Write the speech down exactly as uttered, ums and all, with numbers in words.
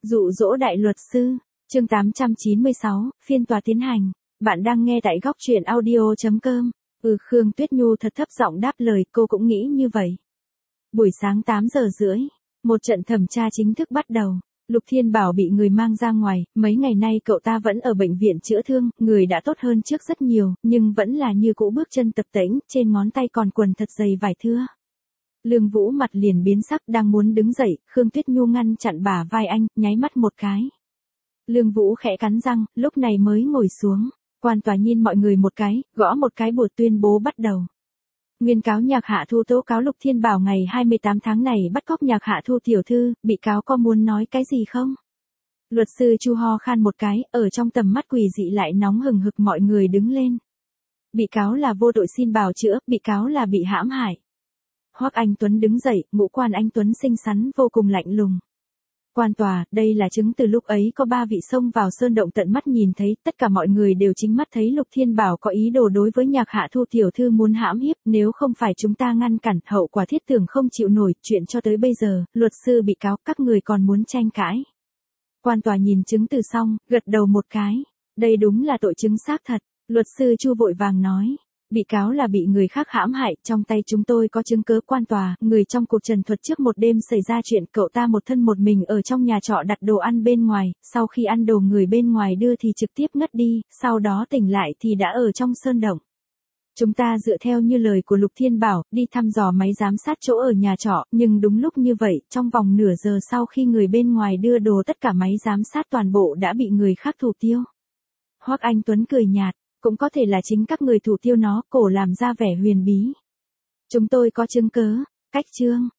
Dụ dỗ đại luật sư, chương tám trăm chín mươi sáu, phiên tòa tiến hành. Bạn đang nghe tại góc truyện audio chấm com. Ừ, Khương Tuyết Nhu thật thấp giọng đáp lời, cô cũng nghĩ như vậy. Buổi sáng tám giờ rưỡi, một trận thẩm tra chính thức bắt đầu. Lục Thiên Bảo bị người mang ra ngoài, mấy ngày nay cậu ta vẫn ở bệnh viện chữa thương, người đã tốt hơn trước rất nhiều, nhưng vẫn là như cũ bước chân tập tễnh, trên ngón tay còn quần thật dày vải thưa. Lương Vũ mặt liền biến sắc, đang muốn đứng dậy, Khương Tuyết Nhu ngăn chặn bả vai anh, nháy mắt một cái. Lương Vũ khẽ cắn răng, lúc này mới ngồi xuống. Quan tòa nhìn mọi người một cái, gõ một cái bột tuyên bố bắt đầu. Nguyên cáo Nhạc Hạ Thu tố cáo Lục Thiên Bảo ngày hai mươi tám tháng này bắt cóc Nhạc Hạ Thu tiểu thư, bị cáo có muốn nói cái gì không? Luật sư Chu ho khan một cái, ở trong tầm mắt quỷ dị lại nóng hừng hực, mọi người đứng lên. Bị cáo là vô tội xin bào chữa, bị cáo là bị hãm hại. Hoắc Anh Tuấn đứng dậy, ngũ quan anh Tuấn xinh xắn vô cùng lạnh lùng. Quan tòa, đây là chứng từ lúc ấy có ba vị xông vào sơn động tận mắt nhìn thấy, tất cả mọi người đều chính mắt thấy Lục Thiên Bảo có ý đồ đối với Nhạc Hạ Thu tiểu thư muốn hãm hiếp, nếu không phải chúng ta ngăn cản, hậu quả thiết tưởng không chịu nổi, chuyện cho tới bây giờ, luật sư bị cáo, các người còn muốn tranh cãi. Quan tòa nhìn chứng từ xong, gật đầu một cái, đây đúng là tội chứng xác thật, luật sư Chu vội vàng nói. Bị cáo là bị người khác hãm hại, trong tay chúng tôi có chứng cứ. Quan tòa, người trong cuộc trần thuật trước một đêm xảy ra chuyện, cậu ta một thân một mình ở trong nhà trọ đặt đồ ăn bên ngoài, sau khi ăn đồ người bên ngoài đưa thì trực tiếp ngất đi, sau đó tỉnh lại thì đã ở trong sơn động. Chúng ta dựa theo như lời của Lục Thiên Bảo, đi thăm dò máy giám sát chỗ ở nhà trọ, nhưng đúng lúc như vậy, trong vòng nửa giờ sau khi người bên ngoài đưa đồ tất cả máy giám sát toàn bộ đã bị người khác thủ tiêu. Hoắc Anh Tuấn cười nhạt. Cũng có thể là chính các người thủ tiêu nó, cổ làm ra vẻ huyền bí. Chúng tôi có chứng cứ, cách chương,